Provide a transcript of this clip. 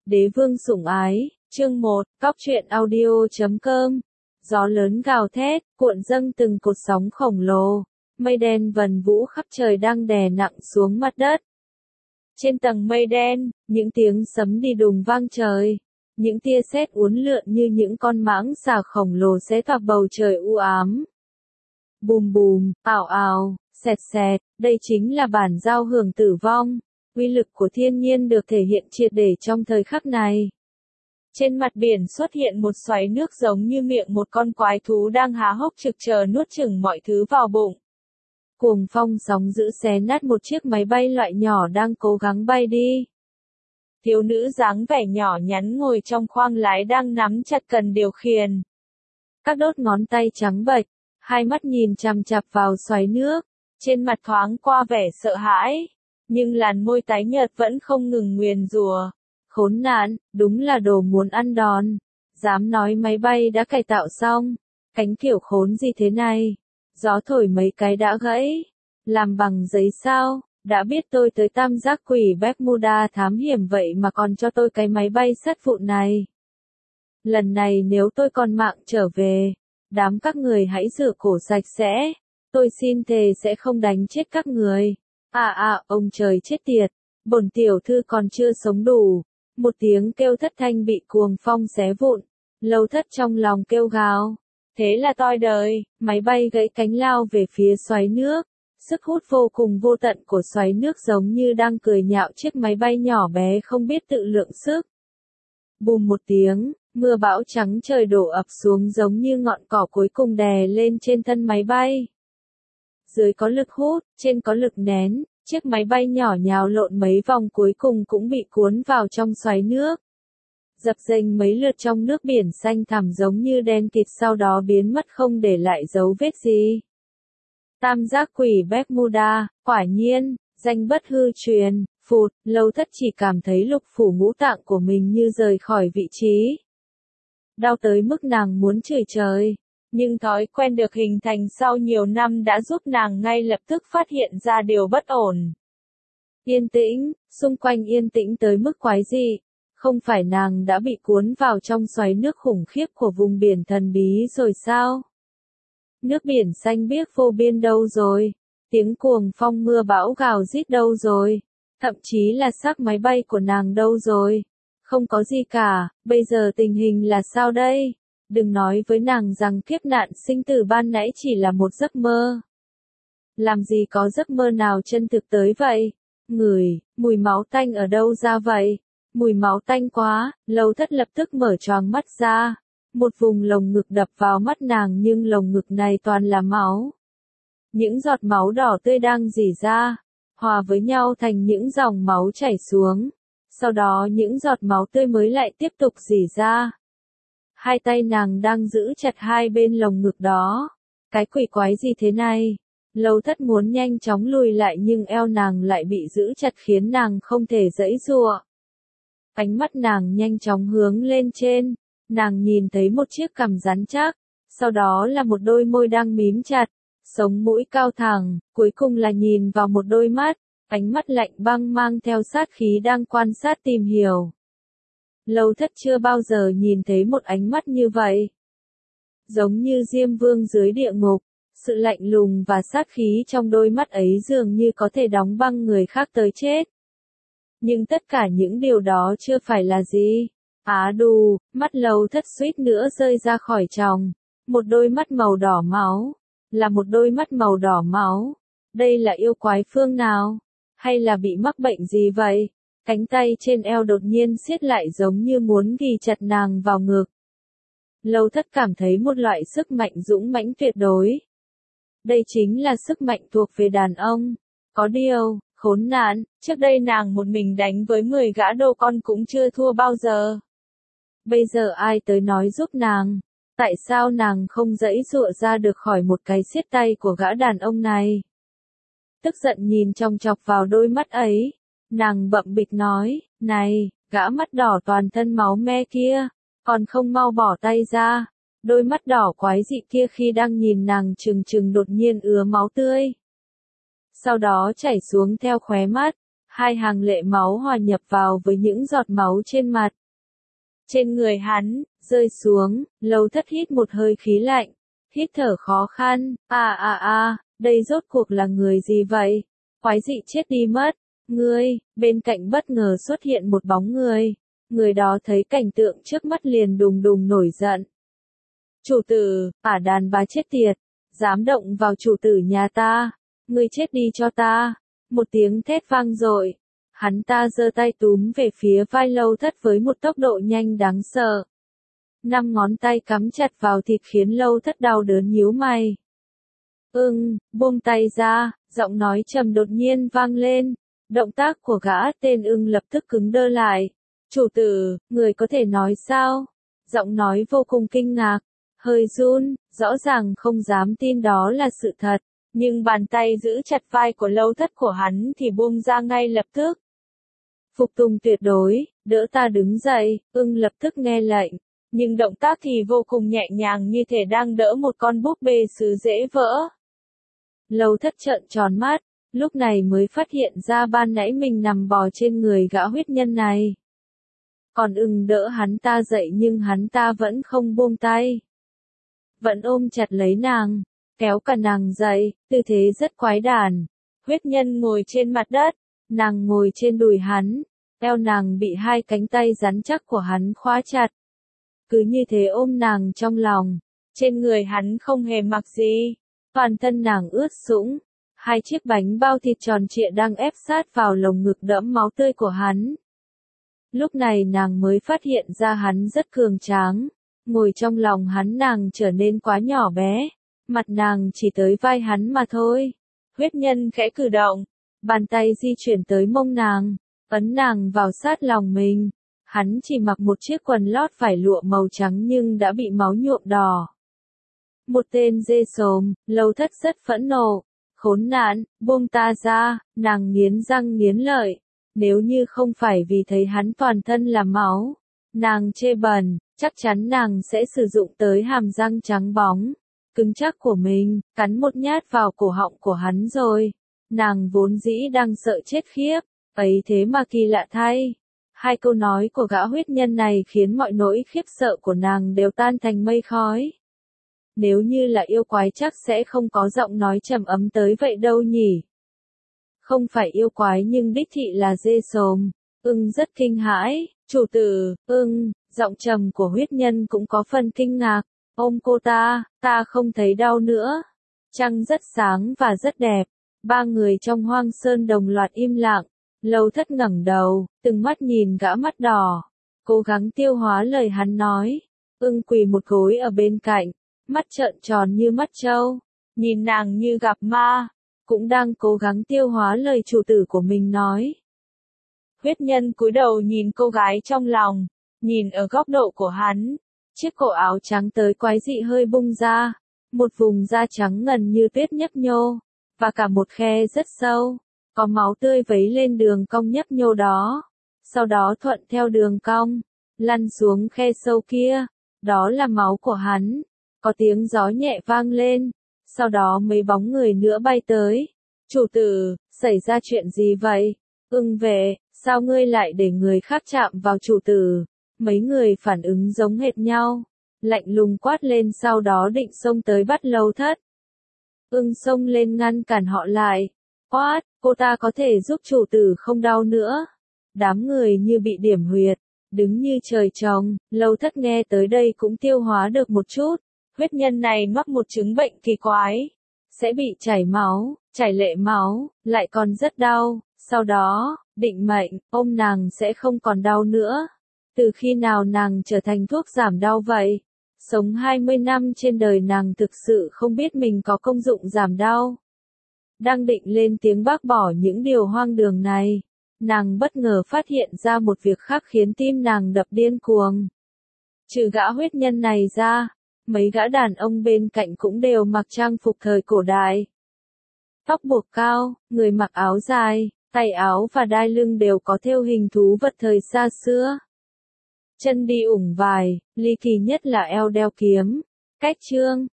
Đế vương sủng ái, chương 1, Cóc truyện audio.com. Gió lớn gào thét, cuộn dâng từng cột sóng khổng lồ, mây đen vần vũ khắp trời đang đè nặng xuống mặt đất. Trên tầng mây đen, những tiếng sấm đi đùng vang trời, những tia sét uốn lượn như những con mãng xà khổng lồ xé toạc bầu trời u ám. Bùm bùm, ào ào, xẹt xẹt, đây chính là bản giao hưởng tử vong. Uy lực của thiên nhiên được thể hiện triệt để trong thời khắc này. Trên mặt biển xuất hiện một xoáy nước giống như miệng một con quái thú đang há hốc trực chờ nuốt chửng mọi thứ vào bụng. Cuồng phong sóng dữ xé nát một chiếc máy bay loại nhỏ đang cố gắng bay đi. Thiếu nữ dáng vẻ nhỏ nhắn ngồi trong khoang lái đang nắm chặt cần điều khiển. Các đốt ngón tay trắng bệch, hai mắt nhìn chằm chằm vào xoáy nước, trên mặt thoáng qua vẻ sợ hãi. Nhưng làn môi tái nhợt vẫn không ngừng nguyền rủa. Khốn nạn, đúng là đồ muốn ăn đòn. Dám nói máy bay đã cải tạo xong. Cánh kiểu khốn gì thế này? Gió thổi mấy cái đã gãy. Làm bằng giấy sao? Đã biết tôi tới tam giác quỷ Bermuda thám hiểm vậy mà còn cho tôi cái máy bay sắt vụn này. Lần này nếu tôi còn mạng trở về, đám các người hãy rửa cổ sạch sẽ. Tôi xin thề sẽ không đánh chết các người. Ông trời chết tiệt, bổn tiểu thư còn chưa sống đủ. Một tiếng kêu thất thanh bị cuồng phong xé vụn. Lâu Thất trong lòng kêu gào. Thế là toi đời, máy bay gãy cánh lao về phía xoáy nước. Sức hút vô cùng vô tận của xoáy nước giống như đang cười nhạo chiếc máy bay nhỏ bé không biết tự lượng sức. Bùm một tiếng, mưa bão trắng trời đổ ập xuống giống như ngọn cỏ cuối cùng đè lên trên thân máy bay. Dưới có lực hút, trên có lực nén, chiếc máy bay nhỏ nhào lộn mấy vòng cuối cùng cũng bị cuốn vào trong xoáy nước. Dập dềnh mấy lượt trong nước biển xanh thẳm giống như đen kịt sau đó biến mất không để lại dấu vết gì. Tam giác quỷ Bermuda, quả nhiên, danh bất hư truyền, phụt, Lâu Thất chỉ cảm thấy lục phủ ngũ tạng của mình như rời khỏi vị trí. Đau tới mức nàng muốn chửi trời. Nhưng thói quen được hình thành sau nhiều năm đã giúp nàng ngay lập tức phát hiện ra điều bất ổn. Yên tĩnh, xung quanh yên tĩnh tới mức quái dị. Không phải nàng đã bị cuốn vào trong xoáy nước khủng khiếp của vùng biển thần bí rồi sao? Nước biển xanh biếc vô biên đâu rồi? Tiếng cuồng phong mưa bão gào rít đâu rồi? Thậm chí là xác máy bay của nàng đâu rồi? Không có gì cả, bây giờ tình hình là sao đây? Đừng nói với nàng rằng kiếp nạn sinh tử ban nãy chỉ là một giấc mơ. Làm gì có giấc mơ nào chân thực tới vậy? Ngửi, mùi máu tanh ở đâu ra vậy? Mùi máu tanh quá, Lâu Thất lập tức mở choàng mắt ra. Một vùng lồng ngực đập vào mắt nàng nhưng lồng ngực này toàn là máu. Những giọt máu đỏ tươi đang rỉ ra, hòa với nhau thành những dòng máu chảy xuống. Sau đó những giọt máu tươi mới lại tiếp tục rỉ ra. Hai tay nàng đang giữ chặt hai bên lồng ngực đó. Cái quỷ quái gì thế này? Lâu Thất muốn nhanh chóng lùi lại nhưng eo nàng lại bị giữ chặt khiến nàng không thể giãy giụa. Ánh mắt nàng nhanh chóng hướng lên trên. Nàng nhìn thấy một chiếc cằm rắn chắc. Sau đó là một đôi môi đang mím chặt. Sống mũi cao thẳng. Cuối cùng là nhìn vào một đôi mắt. Ánh mắt lạnh băng mang theo sát khí đang quan sát tìm hiểu. Lâu Thất chưa bao giờ nhìn thấy một ánh mắt như vậy. Giống như Diêm Vương dưới địa ngục, sự lạnh lùng và sát khí trong đôi mắt ấy dường như có thể đóng băng người khác tới chết. Nhưng tất cả những điều đó chưa phải là gì. Đù, mắt Lâu Thất suýt nữa rơi ra khỏi tròng. Một đôi mắt màu đỏ máu. Là một đôi mắt màu đỏ máu. Đây là yêu quái phương nào? Hay là bị mắc bệnh gì vậy? Cánh tay trên eo đột nhiên siết lại giống như muốn ghi chặt nàng vào ngực. Lâu Thất cảm thấy một loại sức mạnh dũng mãnh tuyệt đối. Đây chính là sức mạnh thuộc về đàn ông. Có điều, khốn nạn, trước đây nàng một mình đánh với 10 gã đô con cũng chưa thua bao giờ. Bây giờ ai tới nói giúp nàng? Tại sao nàng không giãy giụa ra được khỏi một cái siết tay của gã đàn ông này? Tức giận nhìn chòng chọc vào đôi mắt ấy. Nàng bậm bịch nói, này, gã mắt đỏ toàn thân máu me kia, còn không mau bỏ tay ra. Đôi mắt đỏ quái dị kia khi đang nhìn nàng trừng trừng đột nhiên ứa máu tươi. Sau đó chảy xuống theo khóe mắt, Hai hàng lệ máu hòa nhập vào với những giọt máu trên mặt. Trên người hắn, rơi xuống, Lâu Thất hít một hơi khí lạnh, hít thở khó khăn, đây rốt cuộc là người gì vậy? Quái dị chết đi mất. Bên cạnh bất ngờ xuất hiện một bóng người. Người đó thấy cảnh tượng trước mắt liền đùng đùng nổi giận. Chủ tử, đàn bà chết tiệt, dám động vào chủ tử nhà ta, ngươi chết đi cho ta. Một tiếng thét vang dội, hắn ta giơ tay túm về phía vai Lâu Thất với một tốc độ nhanh đáng sợ. 5 ngón tay cắm chặt vào thịt khiến Lâu Thất đau đớn nhíu mày. Buông tay ra, giọng nói trầm đột nhiên vang lên. Động tác của gã tên lập tức cứng đơ lại. Chủ tử, người có thể nói sao? Giọng nói vô cùng kinh ngạc, hơi run, rõ ràng không dám tin đó là sự thật. Nhưng bàn tay giữ chặt vai của Lâu Thất của hắn thì buông ra ngay lập tức. Phục tùng tuyệt đối, đỡ ta đứng dậy, lập tức nghe lệnh. Nhưng động tác thì vô cùng nhẹ nhàng như thể đang đỡ một con búp bê sứ dễ vỡ. Lâu Thất trợn tròn mắt, lúc này mới phát hiện ra ban nãy mình nằm bò trên người gã huyết nhân này. Còn đỡ hắn ta dậy nhưng hắn ta vẫn không buông tay. Vẫn ôm chặt lấy nàng, kéo cả nàng dậy, tư thế rất quái đản. Huyết nhân ngồi trên mặt đất, nàng ngồi trên đùi hắn, eo nàng bị hai cánh tay rắn chắc của hắn khóa chặt. Cứ như thế ôm nàng trong lòng, trên người hắn không hề mặc gì, toàn thân nàng ướt sũng, hai chiếc bánh bao thịt tròn trịa đang ép sát vào lồng ngực đẫm máu tươi của hắn. Lúc này nàng mới phát hiện ra hắn rất cường tráng, ngồi trong lòng hắn nàng trở nên quá nhỏ bé, mặt nàng chỉ tới vai hắn mà thôi. Huyết nhân khẽ cử động, bàn tay di chuyển tới mông nàng, ấn nàng vào sát lòng mình. Hắn chỉ mặc một chiếc quần lót vải lụa màu trắng nhưng đã bị máu nhuộm đỏ. Một tên dê sồm, Lâu Thất rất phẫn nộ. Khốn nạn, buông ta ra, nàng nghiến răng nghiến lợi. Nếu như không phải vì thấy hắn toàn thân là máu, nàng chê bẩn, chắc chắn nàng sẽ sử dụng tới hàm răng trắng bóng, cứng chắc của mình, cắn một nhát vào cổ họng của hắn rồi. Nàng vốn dĩ đang sợ chết khiếp, ấy thế mà kỳ lạ thay. Hai câu nói của gã huyết nhân này khiến mọi nỗi khiếp sợ của nàng đều tan thành mây khói. Nếu như là yêu quái chắc sẽ không có giọng nói trầm ấm tới vậy đâu nhỉ. Không phải yêu quái nhưng đích thị là dê sồm. Rất kinh hãi, chủ tử, giọng trầm của huyết nhân cũng có phần kinh ngạc. Ôm cô ta không thấy đau nữa. Trăng rất sáng và rất đẹp. Ba người trong hoang sơn đồng loạt im lặng. Lâu Thất ngẩng đầu, từng mắt nhìn gã mắt đỏ, cố gắng tiêu hóa lời hắn nói. Quỳ một gối ở bên cạnh, mắt trợn tròn như mắt trâu, nhìn nàng như gặp ma, cũng đang cố gắng tiêu hóa lời chủ tử của mình nói. Huyết nhân cúi đầu nhìn cô gái trong lòng, nhìn ở góc độ của hắn, chiếc cổ áo trắng tới quái dị hơi bung ra, một vùng da trắng ngần như tuyết nhấp nhô, và cả một khe rất sâu. Có máu tươi vấy lên đường cong nhấp nhô đó, sau đó thuận theo đường cong, lăn xuống khe sâu kia, đó là máu của hắn. Có tiếng gió nhẹ vang lên, sau đó mấy bóng người nữa bay tới. Chủ tử, xảy ra chuyện gì vậy? Vệ, sao ngươi lại để người khác chạm vào chủ tử? Mấy người phản ứng giống hệt nhau, lạnh lùng quát lên sau đó định xông tới bắt Lâu Thất. Xông lên ngăn cản họ lại. Quát, cô ta có thể giúp chủ tử không đau nữa. Đám người như bị điểm huyệt, đứng như trời trồng. Lâu Thất nghe tới đây cũng tiêu hóa được một chút. Huyết nhân này mắc một chứng bệnh kỳ quái, sẽ bị chảy máu, chảy lệ máu, lại còn rất đau. Sau đó, định mệnh, ôm nàng sẽ không còn đau nữa. Từ khi nào nàng trở thành thuốc giảm đau vậy? Sống 20 năm trên đời nàng thực sự không biết mình có công dụng giảm đau. Đang định lên tiếng bác bỏ những điều hoang đường này, nàng bất ngờ phát hiện ra một việc khác khiến tim nàng đập điên cuồng. Trừ gã huyết nhân này ra, mấy gã đàn ông bên cạnh cũng đều mặc trang phục thời cổ đại. Tóc buộc cao, người mặc áo dài, tay áo và đai lưng đều có thêu hình thú vật thời xa xưa. Chân đi ủng vải, ly kỳ nhất là eo đeo kiếm. Cách chương